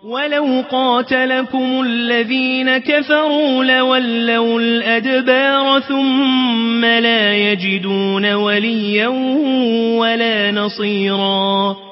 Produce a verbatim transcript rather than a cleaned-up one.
ولو قاتلكم الذين كفروا لولوا الأدبار ثم لا يجدون وليا ولا نصيرا